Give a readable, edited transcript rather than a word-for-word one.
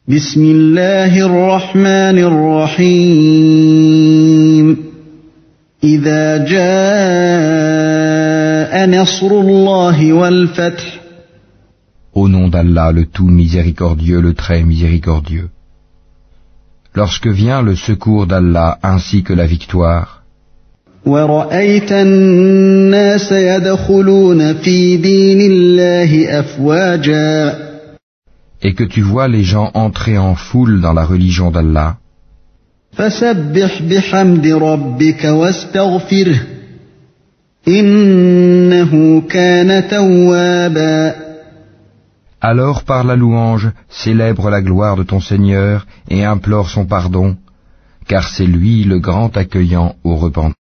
بسم الله الرحمن الرحيم إذا جاء نصر الله والفتح Au nom d'Allah, le tout miséricordieux, le très miséricordieux. Lorsque vient le secours d'Allah ainsi que la victoire, ورأيت الناس يدخلون في دين الله أفواجا et que tu vois les gens entrer en foule dans la religion d'Allah, فسبح بحمد ربك واستغفره إنه كان توابا. alors par la louange, célèbre la gloire de ton Seigneur et implore son pardon, car c'est lui le grand accueillant au repentir.